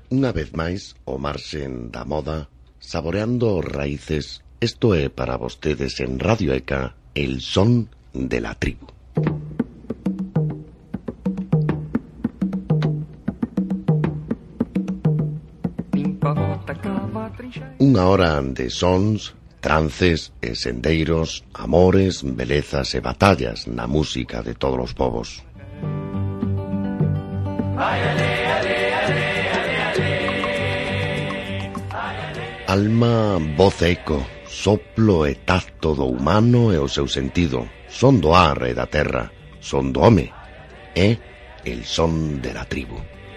Unha vez máis, o marxen da moda, saboreando raíces, isto é para vostedes en Radio ECA, el son de la tribu. Unha hora de sons, trances e sendeiros, amores, belezas e batallas na música de todos os povos. Alma, voz e eco, soplo e tacto do humano e o seu sentido, son do ar e da terra, son do home, é el son de la tribu.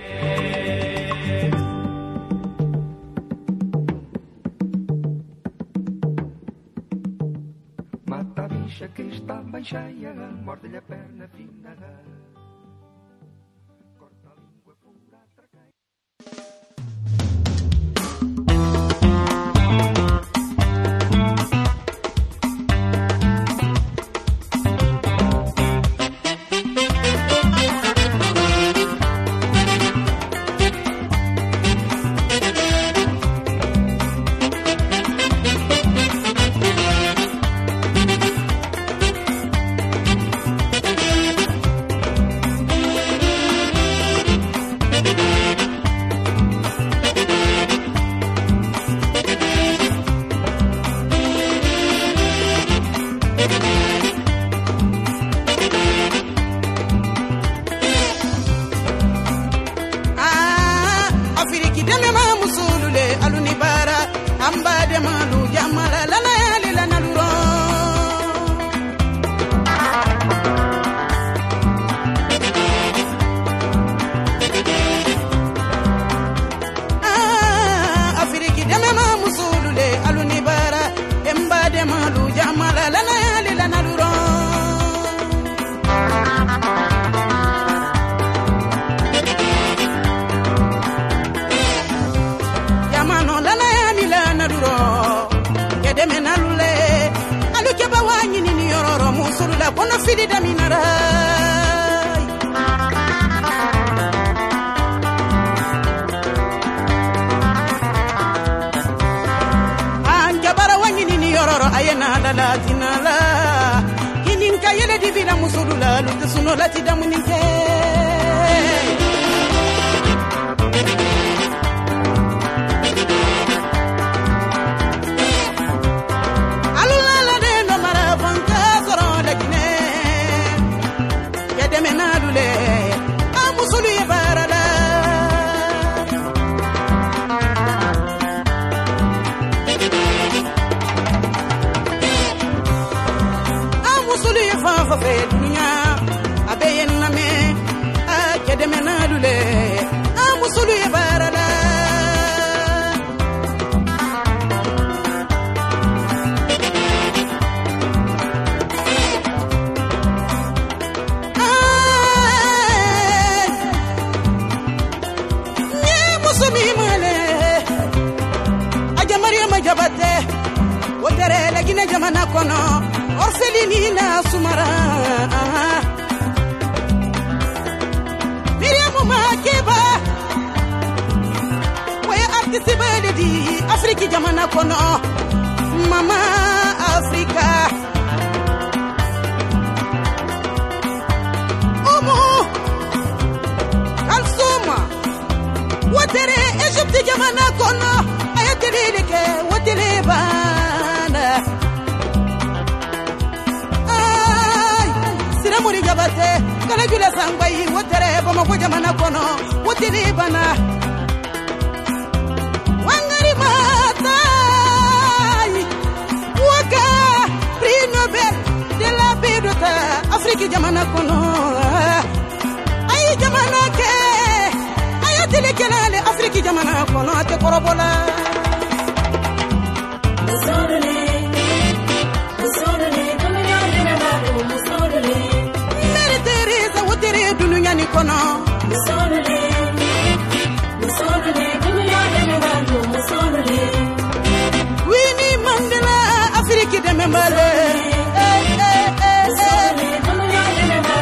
Mata a bicha que está bem cheia, morde-lhe a perna fina, corta a língua pura, traqueia.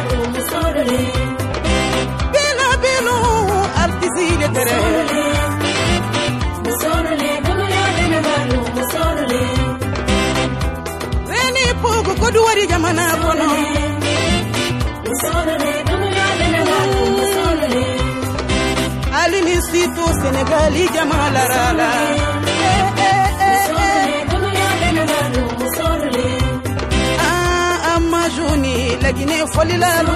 Belo, artisile tere. jamana kono alini situ Senegali jamalarala amajuni lagine folilalu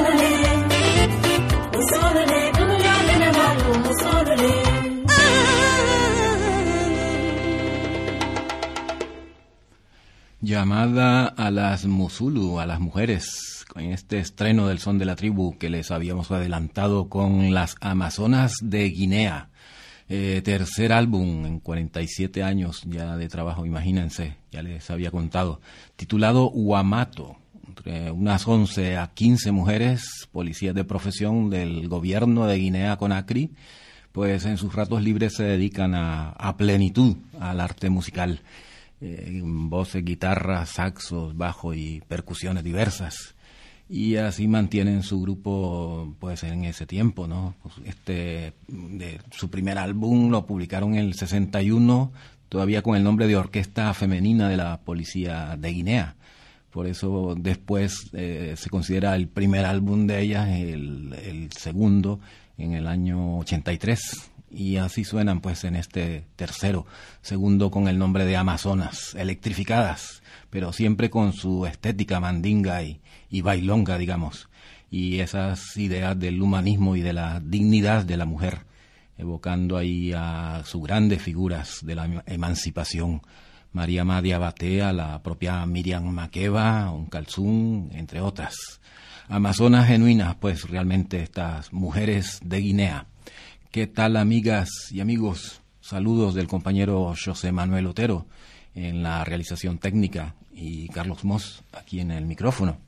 Llamada a las Musulu, a las mujeres, con este estreno del son de la tribu que les habíamos adelantado con las Amazonas de Guinea. Tercer álbum en 47 años ya de trabajo, imagínense, ya les había contado, titulado Huamato. Entre unas 11 a 15 mujeres, policías de profesión del gobierno de Guinea-Conakry, pues en sus ratos libres se dedican a plenitud al arte musical. Voces, guitarras, saxos, bajo y percusiones diversas, y así mantienen su grupo pues en ese tiempo, ¿no? Pues de su primer álbum lo publicaron en el 61, todavía con el nombre de Orquesta Femenina de la Policía de Guinea. Por eso después se considera el primer álbum de ellas, el segundo en el año 83. Y así suenan pues en este tercero, segundo con el nombre de Amazonas, electrificadas, pero siempre con su estética mandinga y bailonga, digamos, y esas ideas del humanismo y de la dignidad de la mujer, evocando ahí a sus grandes figuras de la emancipación, María Madia Batea, la propia Miriam Makeba, Kalsum, entre otras. Amazonas genuinas, pues realmente estas mujeres de Guinea. ¿Qué tal, amigas y amigos? Saludos del compañero José Manuel Otero en la realización técnica y Carlos Moss aquí en el micrófono.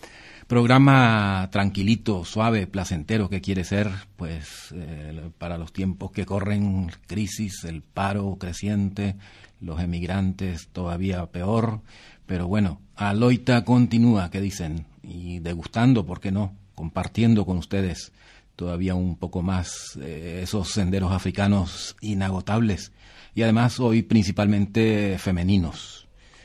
Programa tranquilito, suave, placentero que quiere ser, pues para los tiempos que corren, crisis, el paro creciente, los emigrantes todavía peor, pero bueno, Aloita continúa, que dicen, y degustando, ¿por qué no?, compartiendo con ustedes todavía un poco más esos senderos africanos inagotables, y además hoy principalmente femeninos.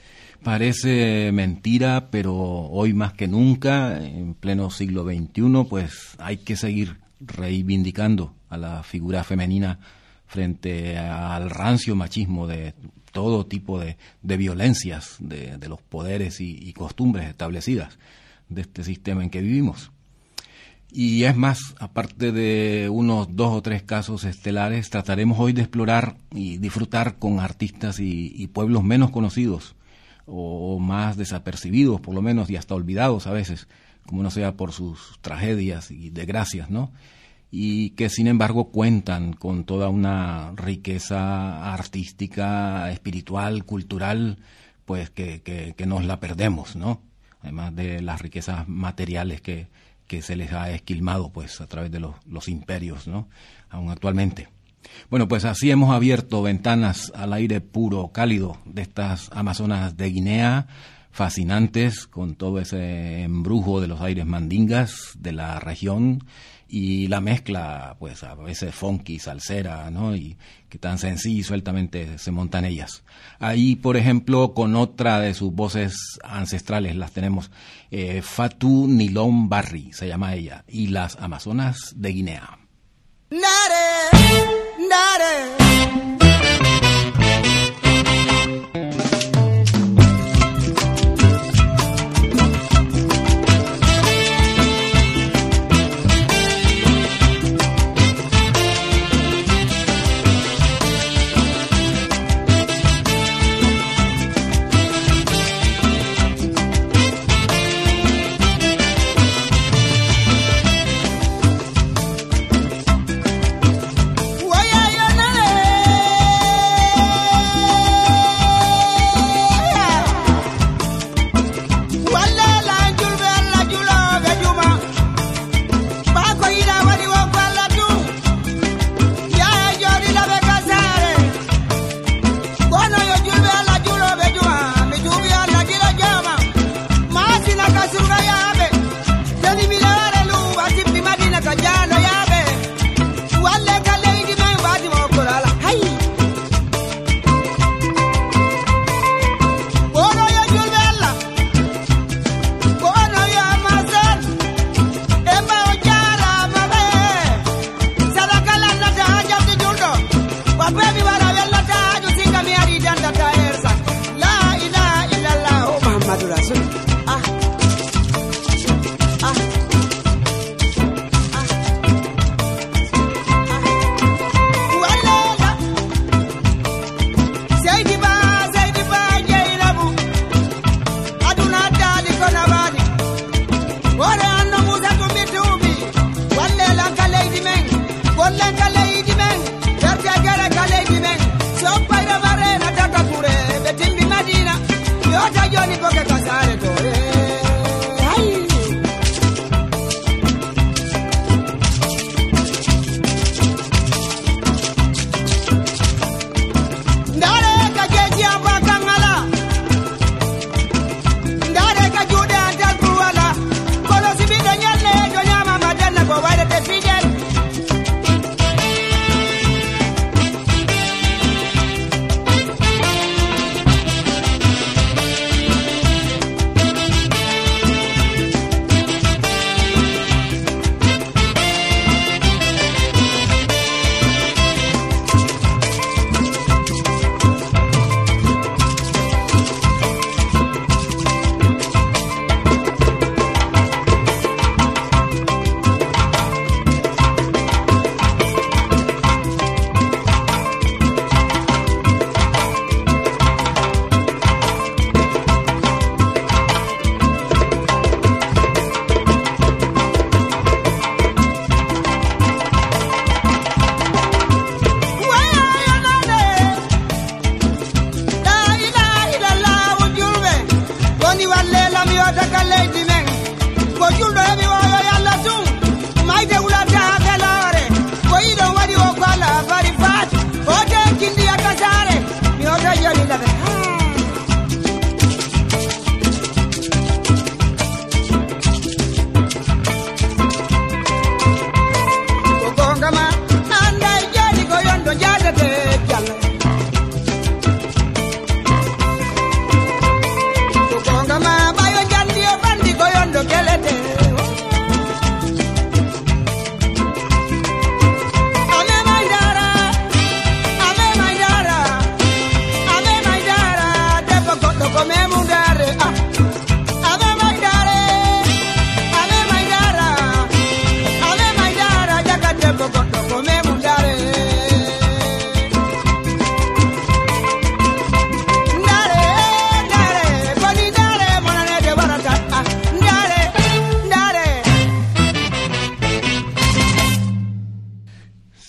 Parece mentira, pero hoy más que nunca, en pleno siglo XXI, pues hay que seguir reivindicando a la figura femenina frente al rancio machismo de todo tipo de violencias, de los poderes y costumbres establecidas de este sistema en que vivimos. Y es más, aparte de unos 2 o 3 casos estelares, trataremos hoy de explorar y disfrutar con artistas y pueblos menos conocidos, o más desapercibidos por lo menos, y hasta olvidados a veces, como no sea por sus tragedias y desgracias, ¿no? Y que sin embargo cuentan con toda una riqueza artística, espiritual, cultural, pues que nos la perdemos, ¿no? Además de las riquezas materiales que se les ha esquilmado pues a través de los imperios, ¿no?, aún actualmente. Bueno, pues así hemos abierto ventanas al aire puro, cálido de estas Amazonas de Guinea, fascinantes con todo ese embrujo de los aires mandingas de la región y la mezcla, pues a veces funky, salsera, ¿no?, y que tan sencillo y sueltamente se montan ellas. Ahí, por ejemplo, con otra de sus voces ancestrales las tenemos, Fatou Nilon Barry, se llama ella, y las Amazonas de Guinea. Nare, nare. Why are you not?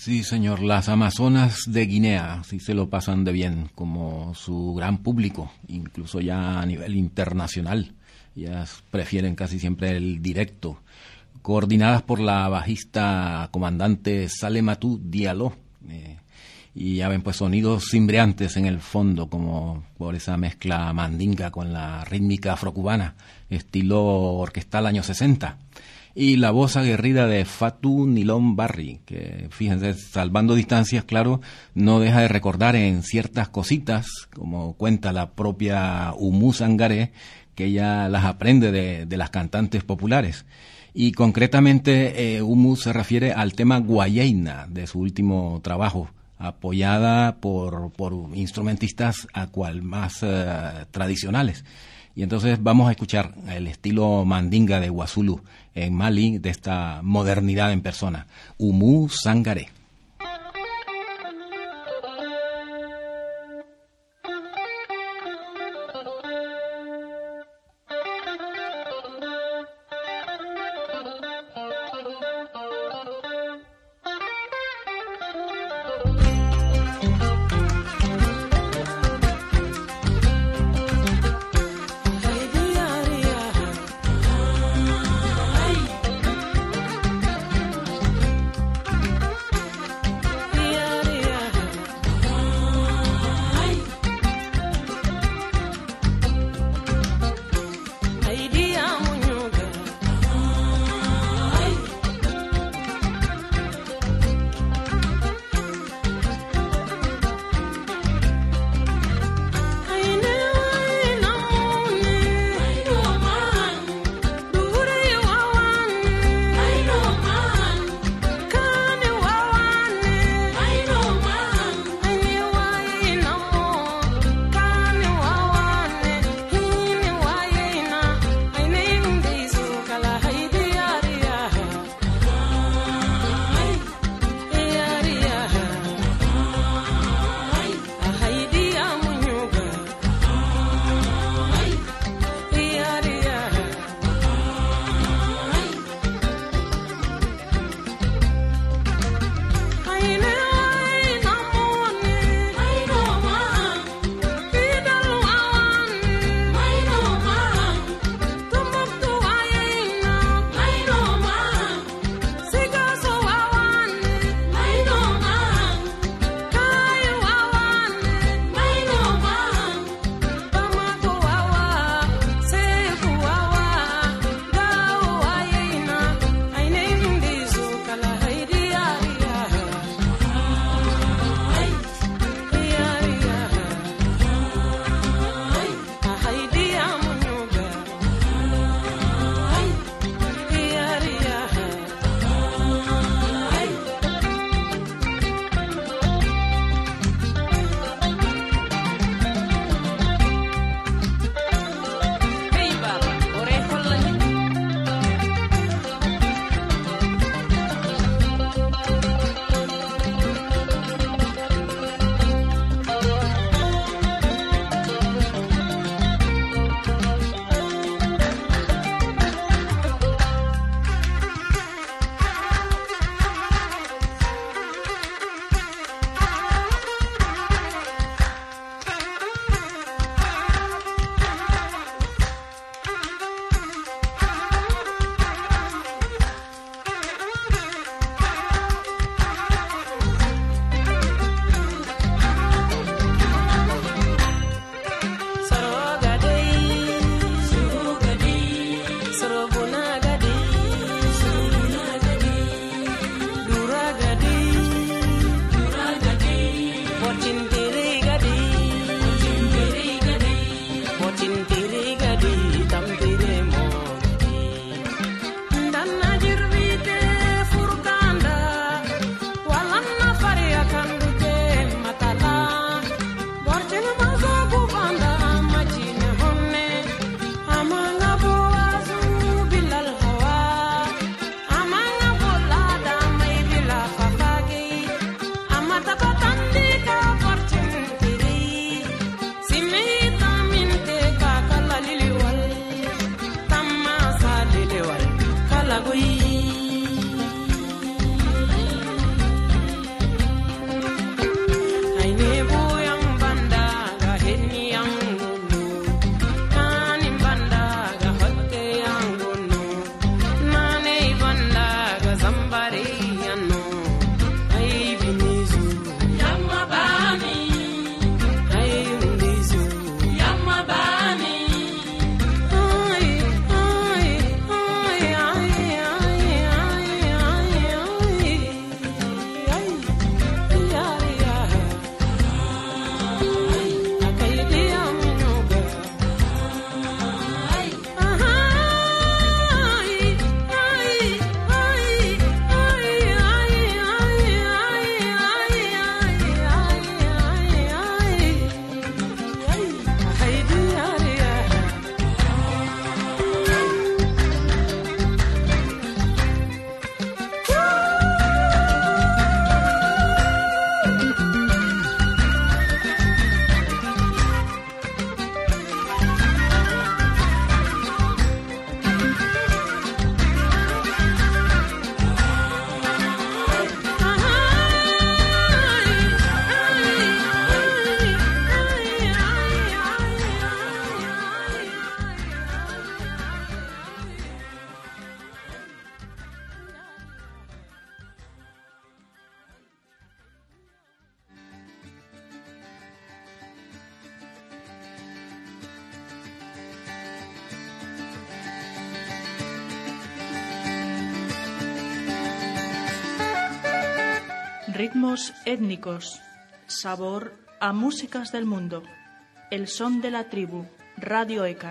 Sí, señor, las amazonas de Guinea sí se lo pasan de bien, como su gran público, incluso ya a nivel internacional. Ellas prefieren casi siempre el directo. Coordinadas por la bajista comandante Salematu Diallo. Y ya ven, pues, sonidos cimbreantes en el fondo, como por esa mezcla mandinga con la rítmica afrocubana, estilo orquestal años 60. Y la voz aguerrida de Fatou Nilon Barry, que, fíjense, salvando distancias, claro, no deja de recordar en ciertas cositas, como cuenta la propia Oumou Sangaré, que ella las aprende de las cantantes populares. Y concretamente, Oumou se refiere al tema Guayeina de su último trabajo, apoyada por instrumentistas a cual más tradicionales. Y entonces vamos a escuchar el estilo mandinga de Wassoulou en Mali, de esta modernidad en persona. Oumou Sangaré. Ritmos étnicos, sabor a músicas del mundo. El son de la tribu, Radio ECA.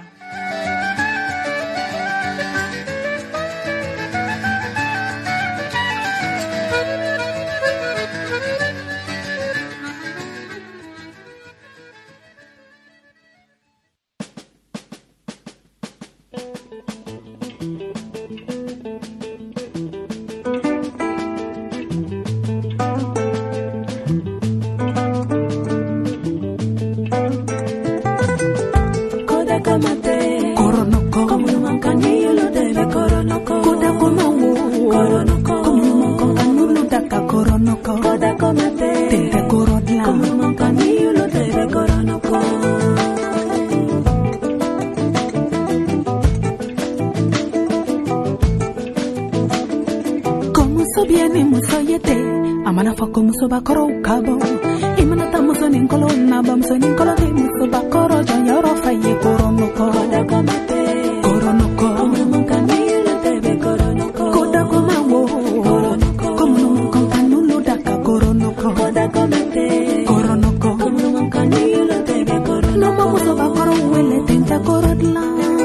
Bakoro kabo imana tamuso ninkolo naba muso ninkolo de muso bakoro janyoro faye koronoko koronoko mankanile tebe koronoko koda komawo koronoko komunum daka koronoko koda komate koronoko mankanile tebe koronoko no mamuso bakoro wele tenta korodla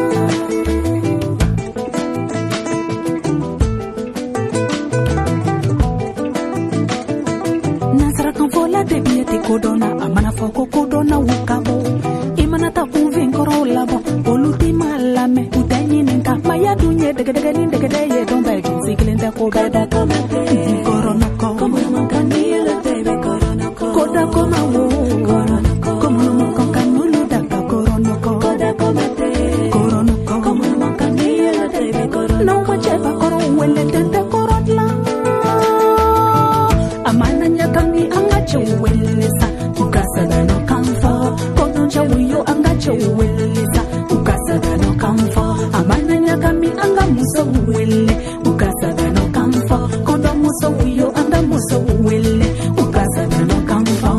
kodona amana foko kodona wukabo imana ta kuvin koro labo oluti malame udanyi ninka maya dunye degedege ni degede ye don ba ju siklenta ko gada korona ko komo kanila tebe korona ko koda koma wo korona ko komo kanulu daka korona ko koda komate korona ko komo kanila tebe korona no macheba koro wele tente korodla amana nyakami angacho welesa ukasada no kamfo kononja wiyo angacho welesa ukasada no kamfo amana nyakami anga muso wele ukasada no kamfo kono muso wiyo anga muso wele ukasada no kamfo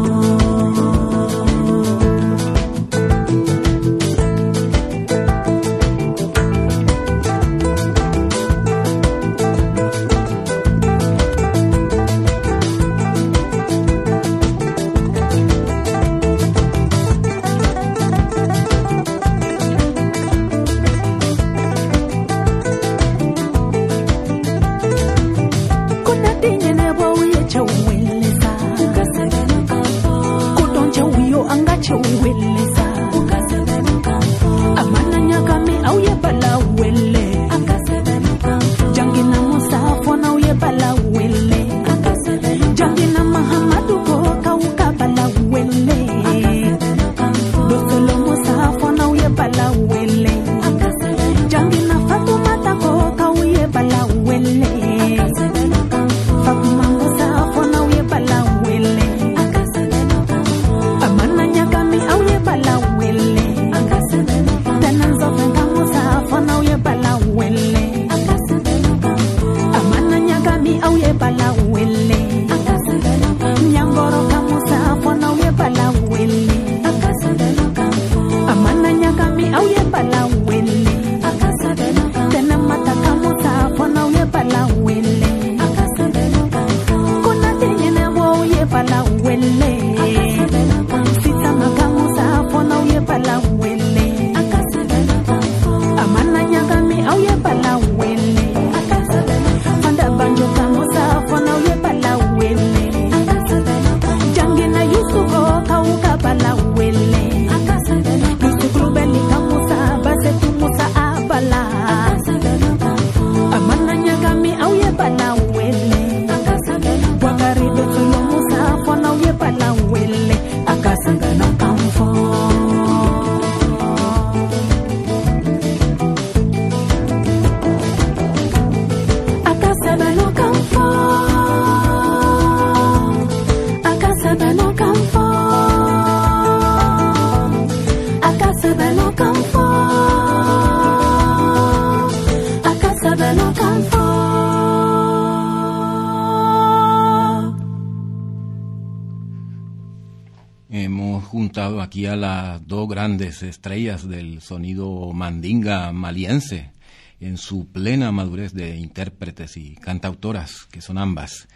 Hemos juntado aquí a las dos grandes estrellas del sonido mandinga maliense en su plena madurez de intérpretes y cantautoras, que son ambas.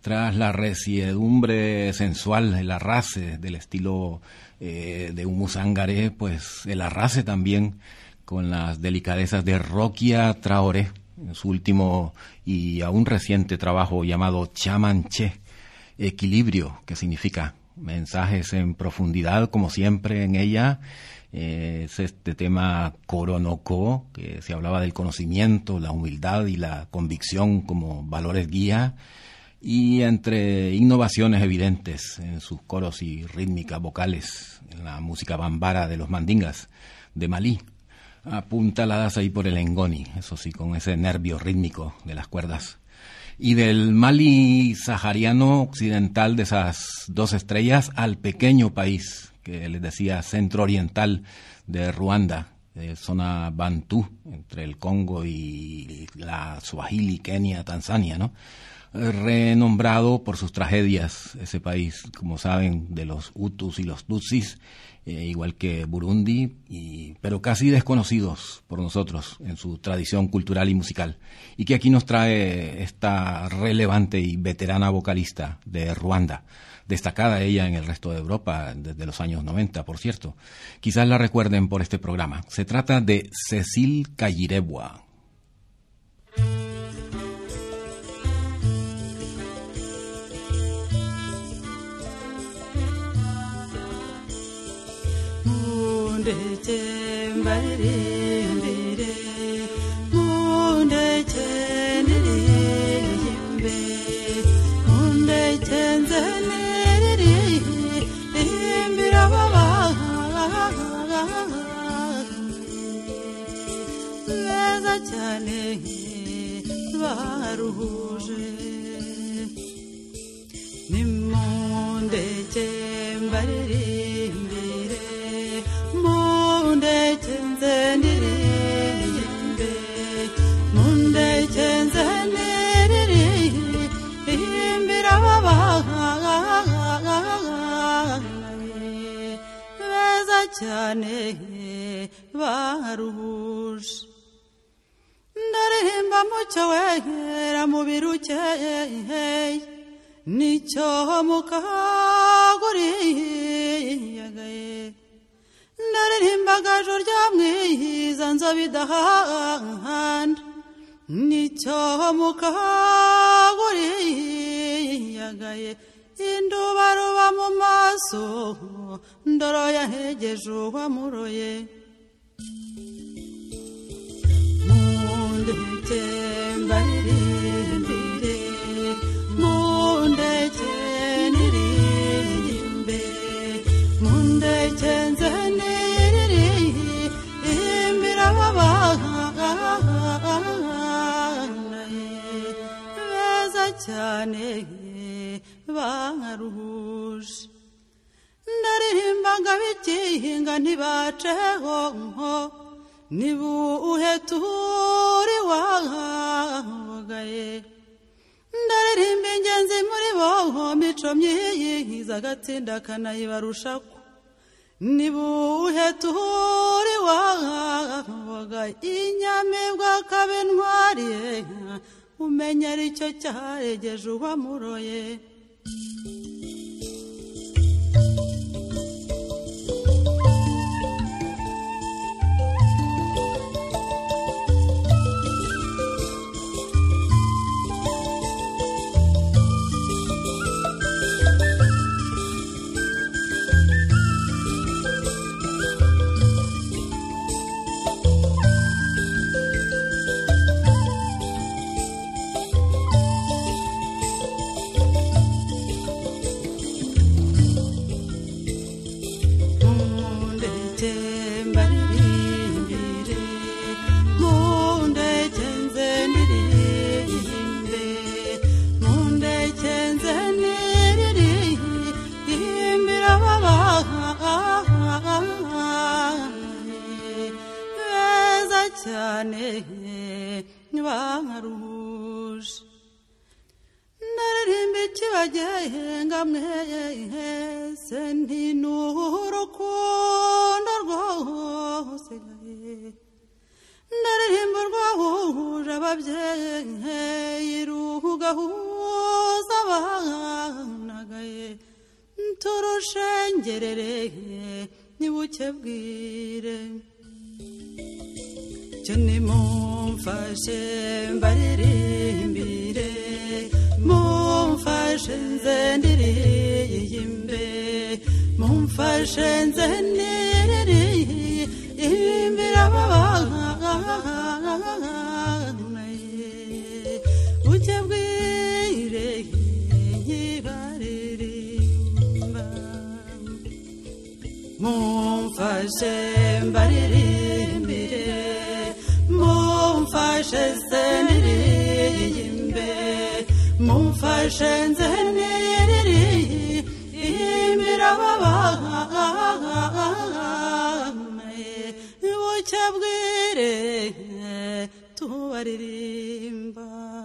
Tras la resiedumbre sensual, el arrase del estilo de Oumou Sangaré, pues el arrase también con las delicadezas de Rokia Traoré, en su último y aún reciente trabajo llamado Chamanché, equilibrio, que significa mensajes en profundidad, como siempre en ella. Es este tema Koronoko, que se hablaba del conocimiento, la humildad y la convicción como valores guía, y entre innovaciones evidentes en sus coros y rítmicas vocales, en la música bambara de los mandingas de Malí, apuntaladas ahí por el ngoni, eso sí, con ese nervio rítmico de las cuerdas. Y del Mali sahariano occidental, de esas dos estrellas, al pequeño país que les decía centro oriental de Ruanda, zona Bantú, entre el Congo y la Swahili, Kenia, Tanzania, ¿no? Renombrado por sus tragedias, ese país, como saben, de los Hutus y los Tutsis, igual que Burundi, pero casi desconocidos por nosotros en su tradición cultural y musical, y que aquí nos trae esta relevante y veterana vocalista de Ruanda, destacada ella en el resto de Europa desde los años 90, por cierto. Quizás la recuerden por este programa. Se trata de Cécile Kayirebwa. Ndarihimba muco wera mubiri ukeye nicyo mukaguriyagaye ndaririmba gaju rya mwiza nzobe idahanda nicyo mukaguriyagaye induba ruba mu maso ndoro yahegeje uwamuroye mundeke mbaririmbire mundeke niririmbe mundeke nzenirimbira babana beza cyane baruhuje ndaririmbaga bikinga ntibaceho nibuhe turi wagaye ndaririmba ingenzi muri bo mico myiza agatsinda kanayibarushako nibuhe turi wagaye inyamibwa kabe ntwariye umenya aricyo cyaregeje uwamuroye cyane baruhuje ndaririmba ikibagenga mwese ntinurukundo rwose ndaririmba rwahuje ababyeyi rugahuza babanaagaye turushengerere nibuke bwire cyo nimumfashe mbaririmbire mumfashe nze ndirimbe mumfashe nze ndirimbe babanaagaye buke bwire nkibaririmba mumfashe mbaririmbire mumfashe nze ndirimbe mumfashe nze ndirimbe babanaagaye buke bwire tubaririmba.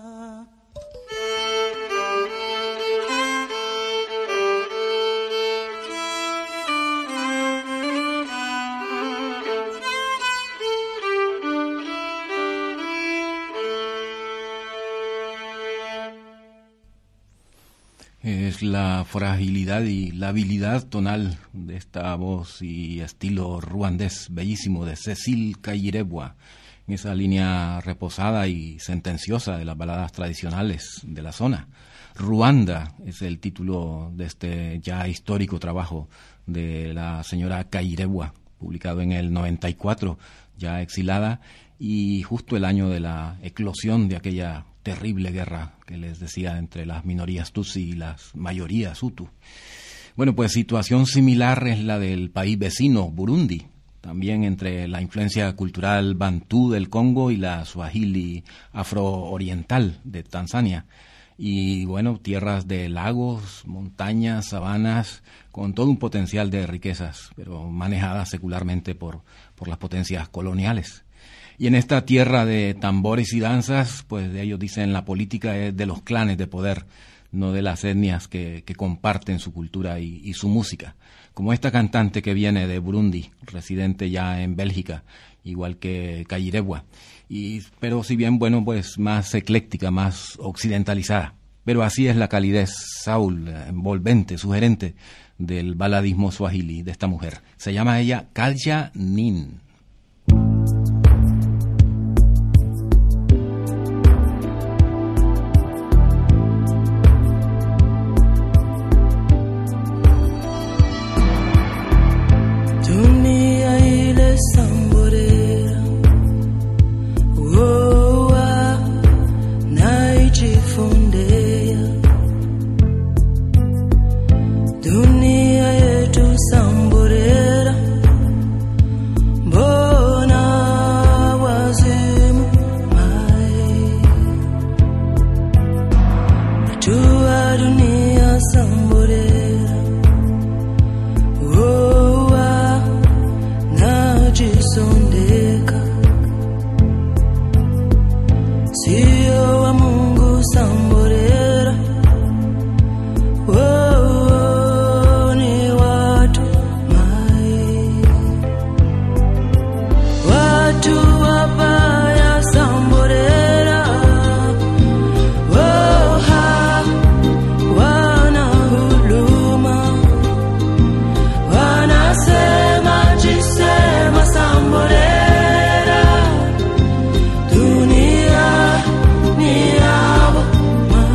Es la fragilidad y la habilidad tonal de esta voz y estilo ruandés bellísimo de Cécile Kayirebwa, en esa línea reposada y sentenciosa de las baladas tradicionales de la zona. Ruanda es el título de este ya histórico trabajo de la señora Kayirebwa, publicado en el 94, ya exilada, y justo el año de la eclosión de aquella terrible guerra que les decía entre las minorías Tutsi y las mayorías Hutu. Bueno, pues situación similar es la del país vecino, Burundi, también entre la influencia cultural bantú del Congo y la suajili afrooriental de Tanzania. Y bueno, tierras de lagos, montañas, sabanas, con todo un potencial de riquezas, pero manejadas secularmente por las potencias coloniales. Y en esta tierra de tambores y danzas, pues de ellos dicen la política es de los clanes de poder, no de las etnias que comparten su cultura y su música. Como esta cantante que viene de Burundi, residente ya en Bélgica, igual que Kayirebwa. Pero si bien, bueno, pues más ecléctica, más occidentalizada. Pero así es la calidez, Saúl, envolvente, sugerente del baladismo swahili de esta mujer. Se llama ella Kalja Nin. Dunia yetu samborera ni yabo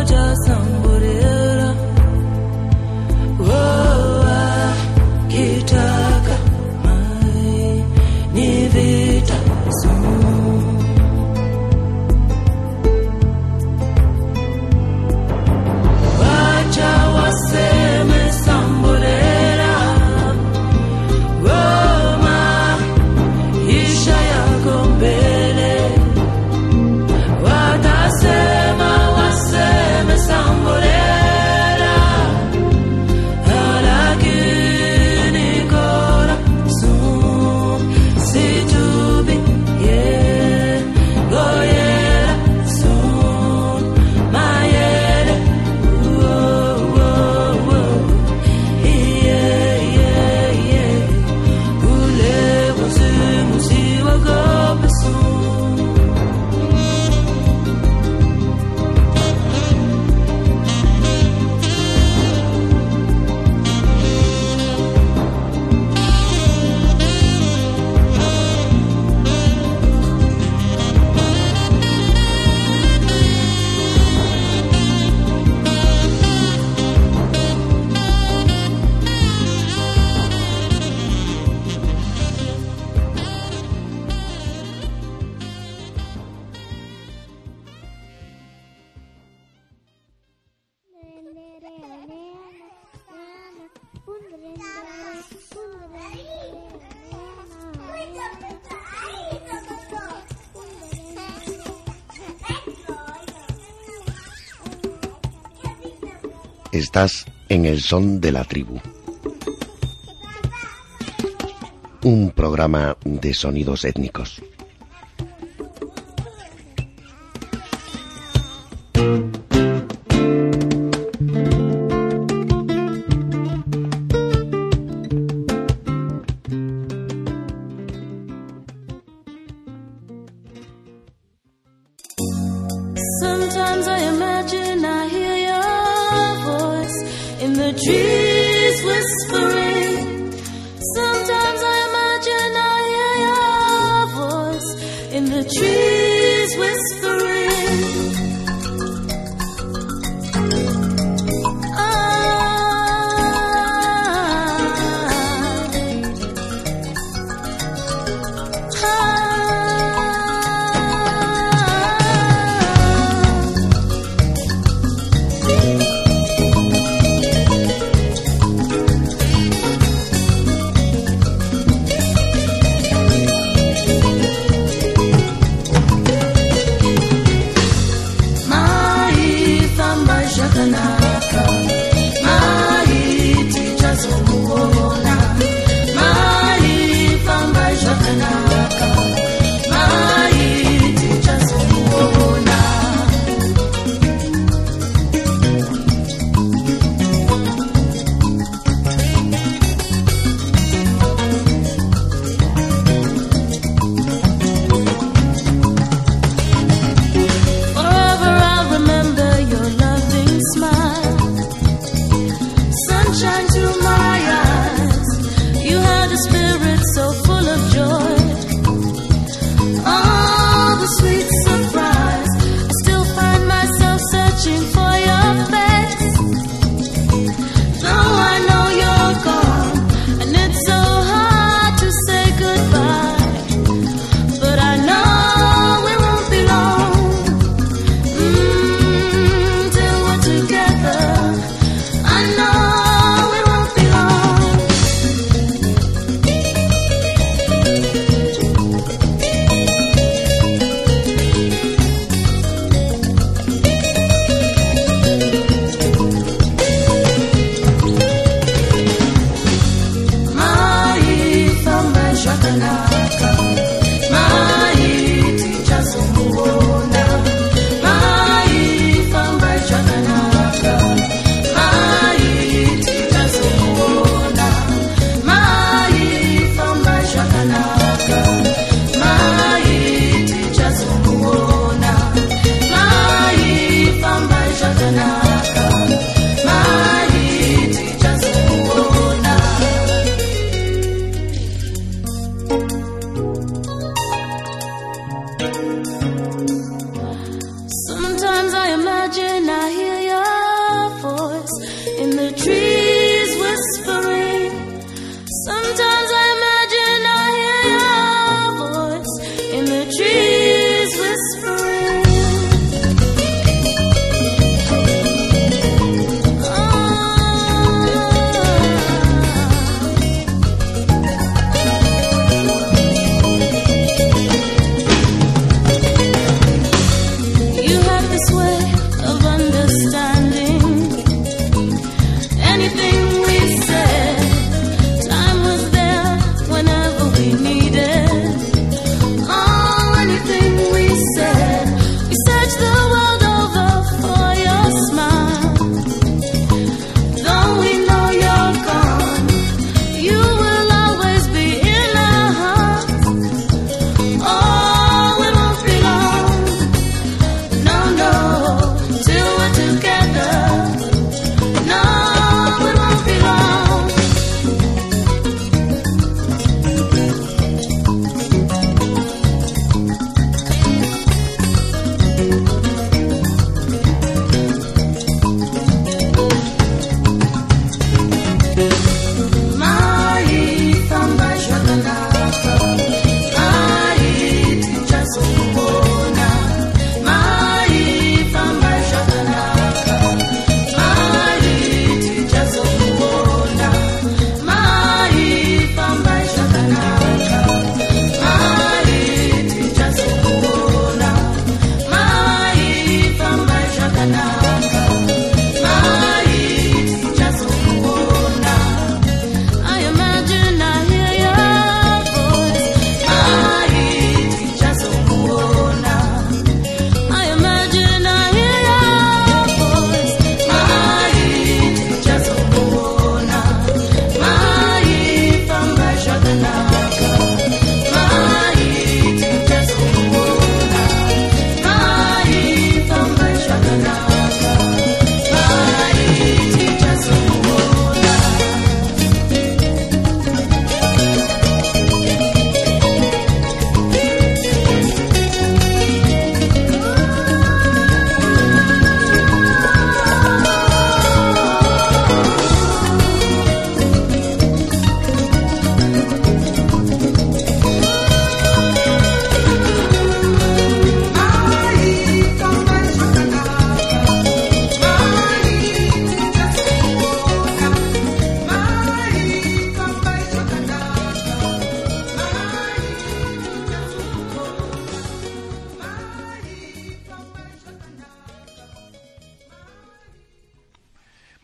Estás en el Son de la Tribu, un programa de sonidos étnicos. Sometimes I imagine I hear your voice in the trees whispering. Sometimes I imagine I hear your voice in the trees whispering.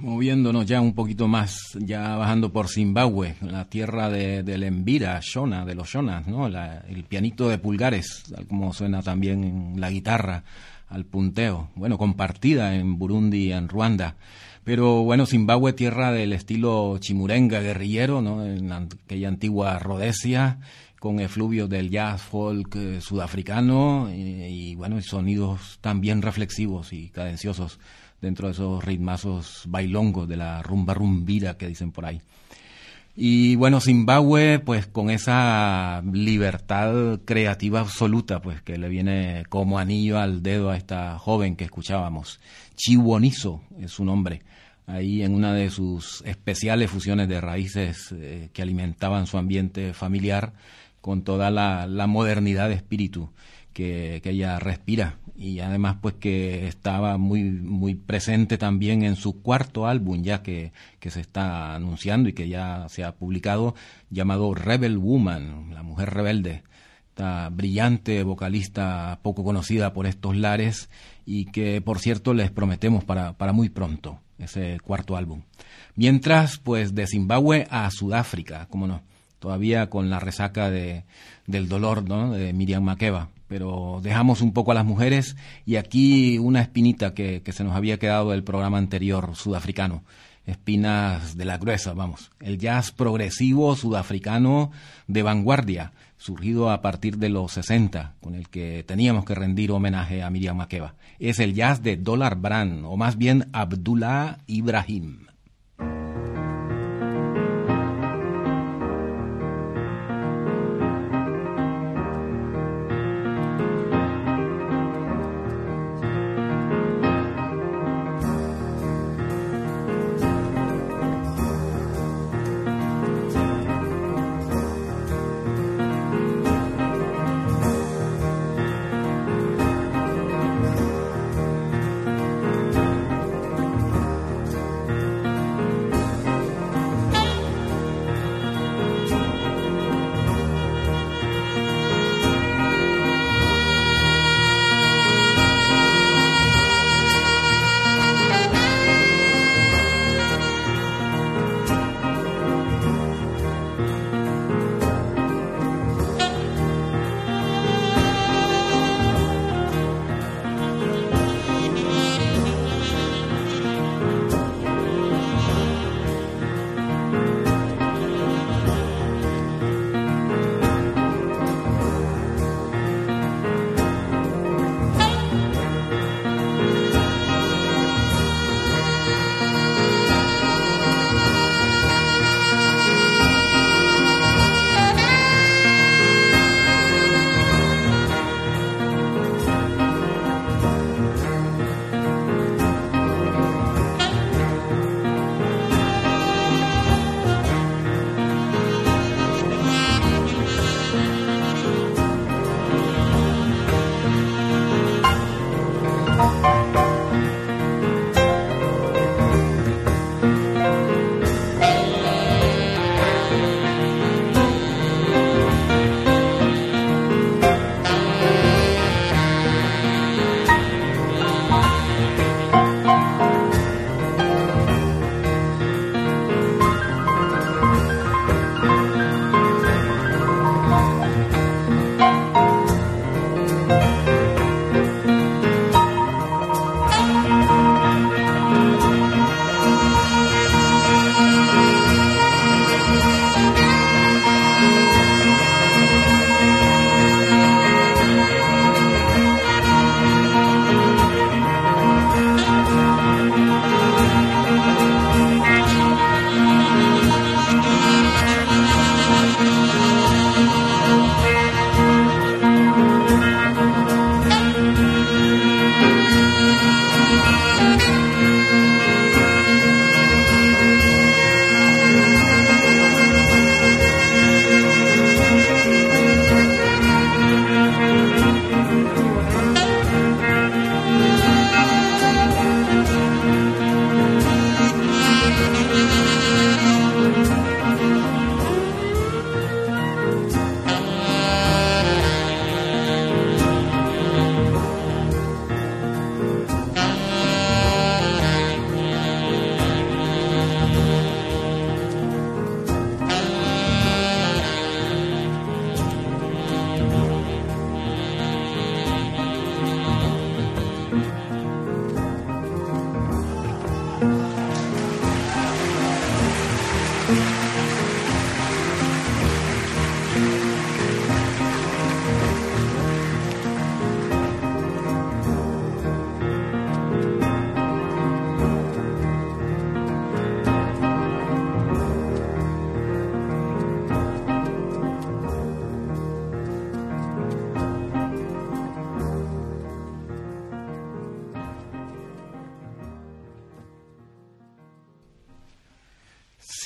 Moviéndonos ya un poquito más, ya bajando por Zimbabue, la tierra del Embira, Shona, de los Shonas, ¿no? El pianito de pulgares, tal como suena también la guitarra al punteo. Bueno, compartida en Burundi y en Ruanda. Pero bueno, Zimbabue, tierra del estilo chimurenga guerrillero, ¿no? En aquella antigua Rhodesia, con efluvios del jazz folk sudafricano y bueno, sonidos también reflexivos y cadenciosos dentro de esos ritmazos bailongos de la rumba rumbira que dicen por ahí. Y bueno, Zimbabue, pues con esa libertad creativa absoluta, pues que le viene como anillo al dedo a esta joven que escuchábamos. Chiwoniso es su nombre. Ahí en una de sus especiales fusiones de raíces que alimentaban su ambiente familiar con toda la modernidad de espíritu que ella respira, y además pues que estaba muy presente también en su cuarto álbum ya que se está anunciando y que ya se ha publicado, llamado Rebel Woman, la mujer rebelde, esta brillante vocalista poco conocida por estos lares y que por cierto les prometemos para muy pronto ese cuarto álbum. Mientras, pues de Zimbabue a Sudáfrica, cómo no, todavía con la resaca del dolor, ¿no?, de Miriam Makeba, pero dejamos un poco a las mujeres y aquí una espinita que se nos había quedado del programa anterior sudafricano, espinas de la gruesa, vamos, el jazz progresivo sudafricano de vanguardia, surgido a partir de los 60, con el que teníamos que rendir homenaje a Miriam Makeba. Es el jazz de Dollar Brand, o más bien Abdullah Ibrahim.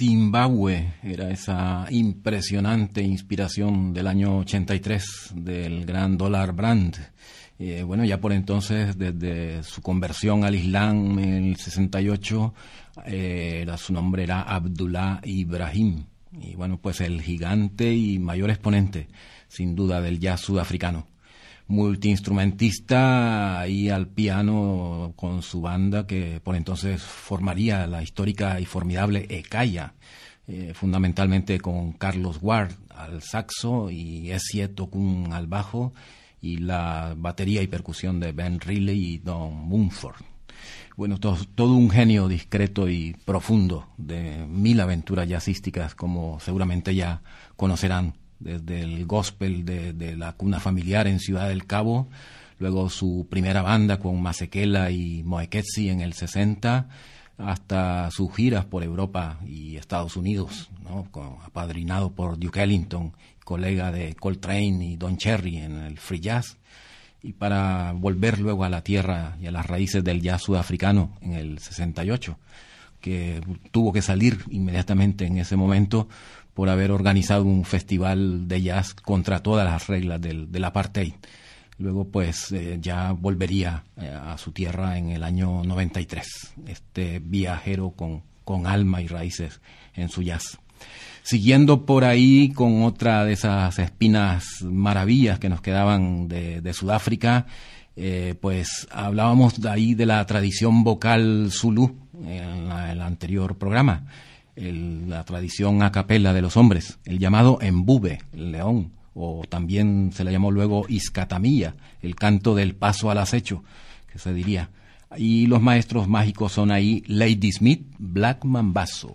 Zimbabue era esa impresionante inspiración del año 83 del gran Dollar Brand. Bueno, ya por entonces, desde su conversión al Islam en el 68, su nombre era Abdullah Ibrahim. Y bueno, pues el gigante y mayor exponente, sin duda, del jazz sudafricano. Multiinstrumentista y al piano con su banda que por entonces formaría la histórica y formidable Ekaya, fundamentalmente con Carlos Ward al saxo y Essie Okun al bajo y la batería y percusión de Ben Riley y Don Mumford. Bueno, todo un genio discreto y profundo de 1000 aventuras jazzísticas, como seguramente ya conocerán, desde el gospel de la cuna familiar en Ciudad del Cabo, luego su primera banda con Masekela y Moeketsi en el 60, hasta sus giras por Europa y Estados Unidos, ¿no? Apadrinado por Duke Ellington, colega de Coltrane y Don Cherry en el free jazz, y para volver luego a la tierra y a las raíces del jazz sudafricano en el 68, que tuvo que salir inmediatamente en ese momento por haber organizado un festival de jazz contra todas las reglas del apartheid. Luego pues ya volvería a su tierra en el año 93, este viajero con alma y raíces en su jazz. Siguiendo por ahí con otra de esas espinas maravillas que nos quedaban de Sudáfrica, pues hablábamos de ahí de la tradición vocal zulú en el anterior programa, la tradición a capela de los hombres, el llamado embube, el león, o también se le llamó luego iscatamilla, el canto del paso al acecho, que se diría. Y los maestros mágicos son ahí Lady Smith, Black Mambazo.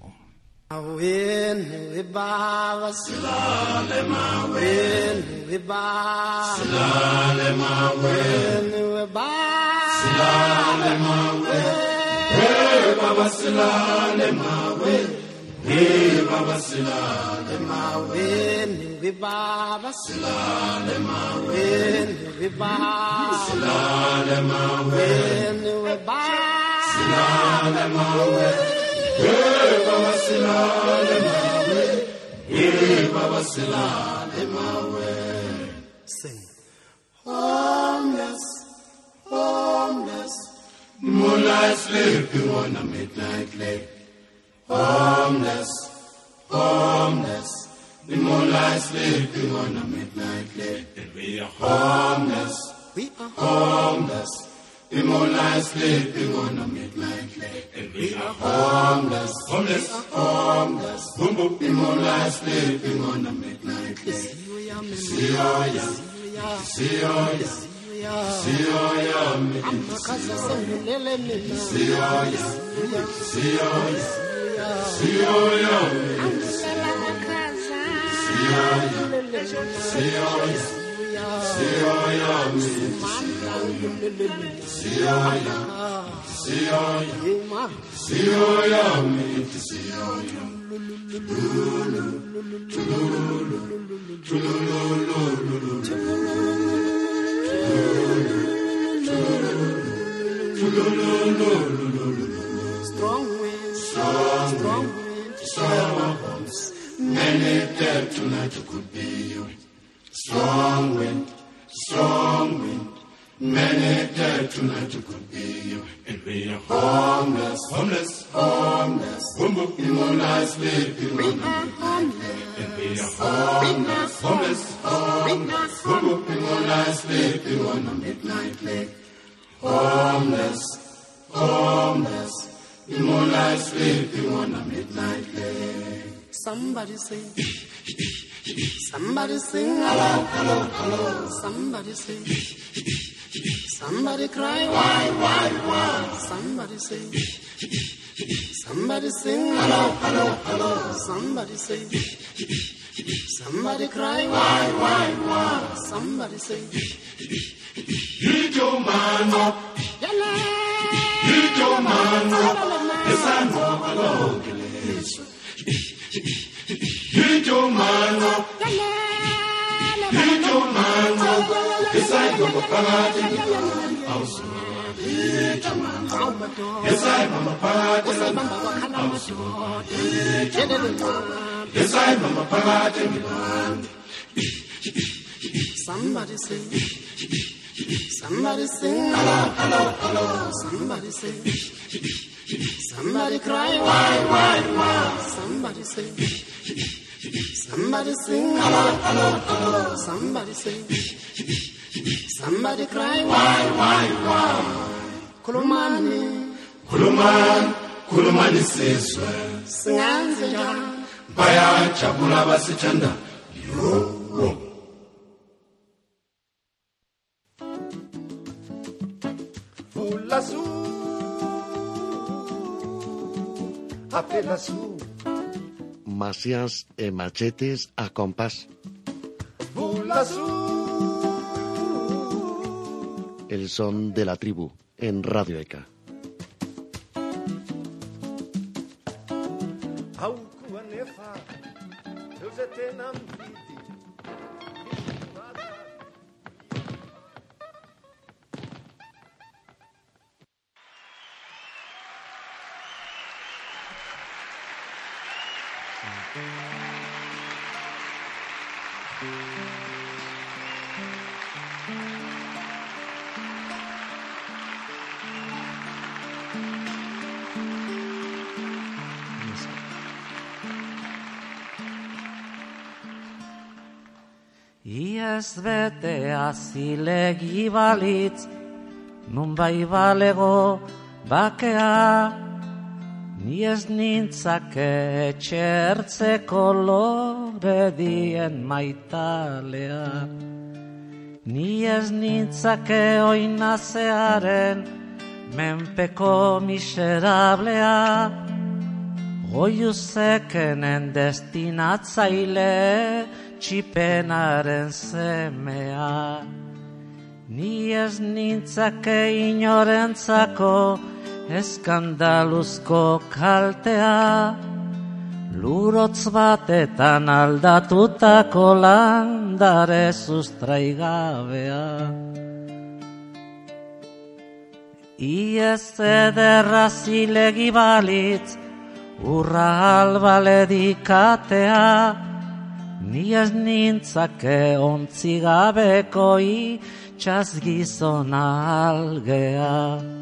Hey Baba Silale Mawe, Nubi Baba Silale Mawe, Nubi Baba Silale Mawe, Nubi Baba Silale Mawe, Hey Baba Silale Mawe, Hey Baba Silale Mawe. Sing. Homeless, homeless, moonlight sleeping on a midnight lake. Homeless, homeless, the moonlight sleeping on a midnight lake. And we are homeless, we are homeless, the moonlight sleeping on a midnight lake. And we are homeless, homeless, homeless, boom boom, the moonlight sleeping on a midnight lake. See ya, see ya, strong wind, strong wind, strong winds. Many dead tonight it could be you. Strong wind, many dead tonight it could be you. And we are homeless, homeless, homeless. Boom boom, in moonlight sleeping. We are homeless. And we are homeless, homeless, homeless. Boom boom, in moonlight sleeping on a midnight lake. Homeless, homeless, in moonlight sleeping on a midnight lake. Somebody sing, somebody sing, hello, hello, hello. Somebody sing, somebody cry, why. Somebody sing, somebody sing, hello, hello, hello. Somebody sing, somebody cry, why. Somebody sing. Hit your man up, hit your man up. Yes, I know I love you. Hit your man up, hit your man up. Yes, I know I love you. Somebody sing. Somebody sing. Hello, hello, hello. Somebody sing. Somebody cry. Why? Somebody sing. Somebody sing. Hello, hello, hello. Somebody sing. Somebody cry. Why? Kulumani siswe. Singanze njani. Bayajabula basithanda. Yo. Masías e machetes a compás. El son de la tribu en Radio ECA. Iez betea zilegi balitz, nun bai balego bakea, ni ez nintzake etxertzeko lore dien maitalea. Ni ez nintzake oinazearen menpeko miserablea, goiuzekenen destinatzaile txipenaren semea. Ni ez nintzake inorentzako eskandaluzko kaltea, lurotz batetan aldatutako landare sustraigabea. Iez ederra zilegi balitz, urra albaledikatea, ni ez nintzake ontzigabeko itxasgizona algea.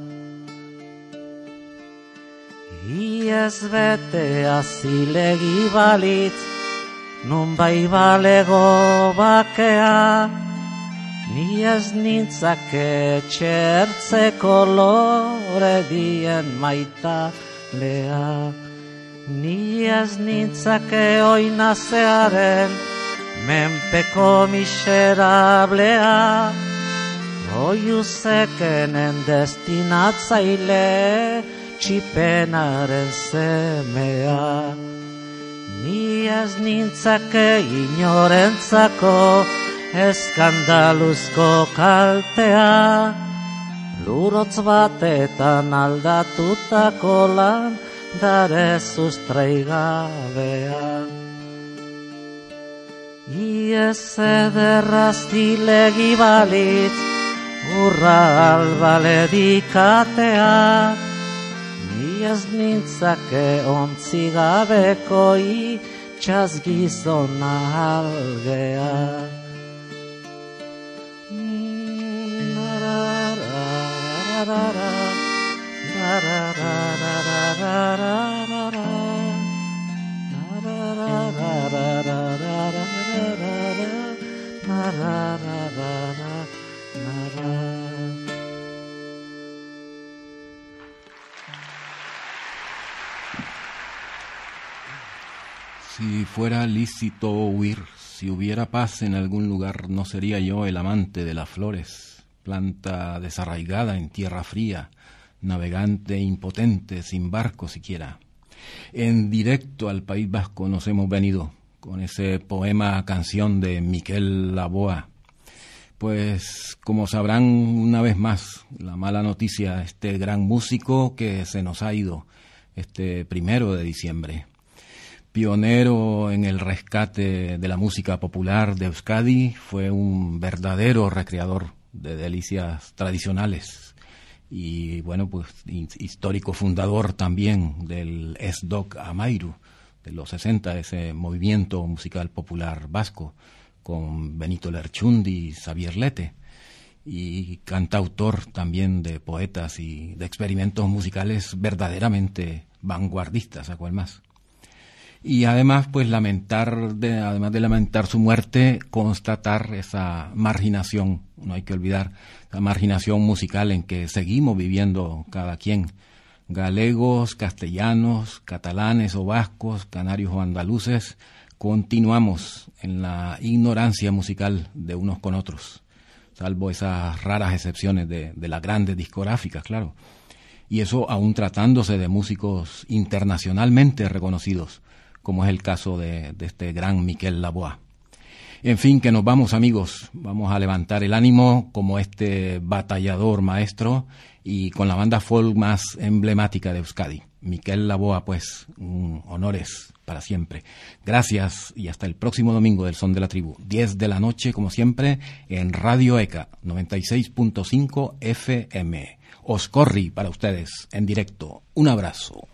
Iez betea zilegi balitz, nun bai balego bakea, ni ez nintzake txertzeko lore dien maitalea. Ni ez nintzake oinazearen menpeko miserablea, oiuzekenen destinatzaile txipenaren semea. Ni ez nintzake inorentzako eskandaluzko kaltea, lurotz batetan aldatutako landare sustraigabea. Iez ederra zilegi balitz, urra albaledikatea, ni ez nintzake ontzigabeko itxasgizona algea. Si fuera lícito huir, si hubiera paz en algún lugar, no sería yo el amante de las flores, planta desarraigada en tierra fría, navegante impotente, sin barco siquiera. En directo al País Vasco nos hemos venido, con ese poema canción de Miquel Laboa. Pues como sabrán una vez más, la mala noticia, este gran músico que se nos ha ido este 1 de diciembre. Pionero en el rescate de la música popular de Euskadi, fue un verdadero recreador de delicias tradicionales. y bueno, pues histórico fundador también del Esdok Amairu de los 60, ese movimiento musical popular vasco, con Benito Lerchundi y Xavier Lete, y cantautor también de poetas y de experimentos musicales verdaderamente vanguardistas, a cual más. Y además, pues además de lamentar su muerte, constatar esa marginación, no hay que olvidar, la marginación musical en que seguimos viviendo cada quien, galegos, castellanos, catalanes o vascos, canarios o andaluces, continuamos en la ignorancia musical de unos con otros, salvo esas raras excepciones de las grandes discográficas, claro. Y eso aún tratándose de músicos internacionalmente reconocidos, como es el caso de este gran Miquel Laboa. En fin, que nos vamos, amigos, vamos a levantar el ánimo como este batallador maestro y con la banda folk más emblemática de Euskadi. Miquel Laboa, pues, honores para siempre. Gracias y hasta el próximo domingo del Son de la Tribu, 10 de la noche, como siempre, en Radio ECA, 96.5 FM. Oscorri para ustedes, en directo. Un abrazo.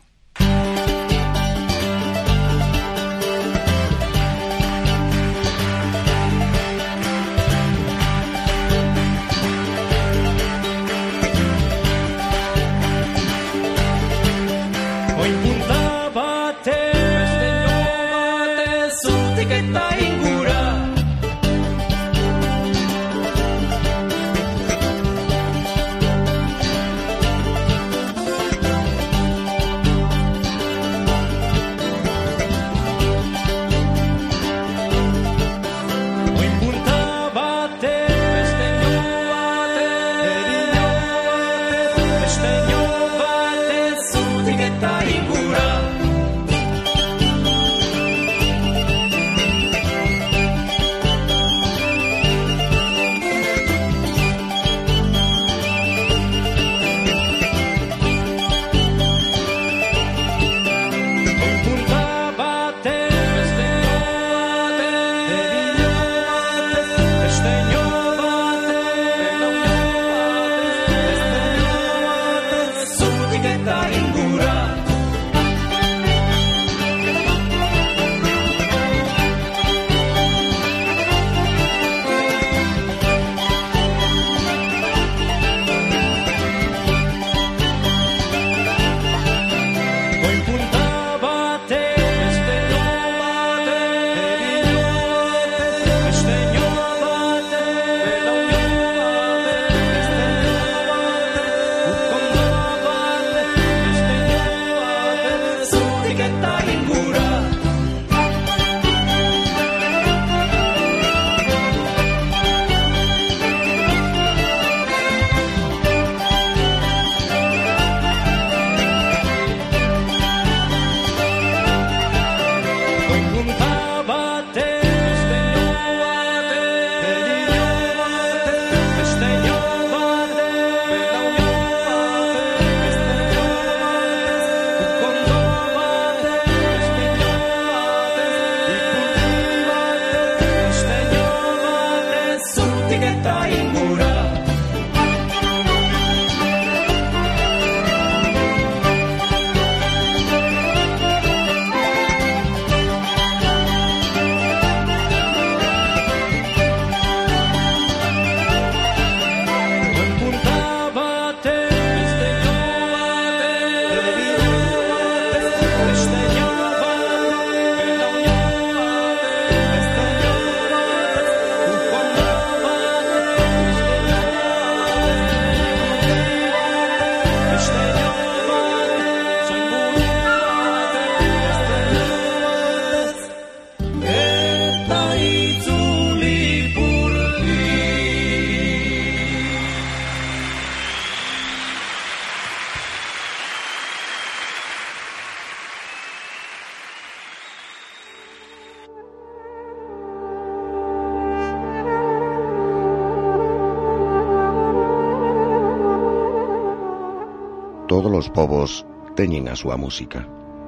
Todos los povos teñen a súa música.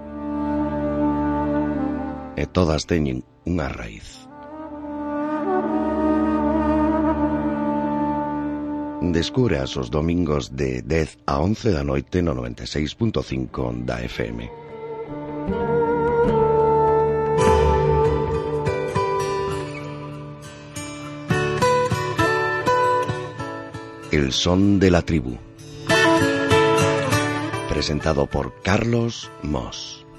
E todas teñen unha raíz. Descubre os domingos de 10 a 11 da noite no 96.5 da FM. El son de la tribu. Presentado por Carlos Moss.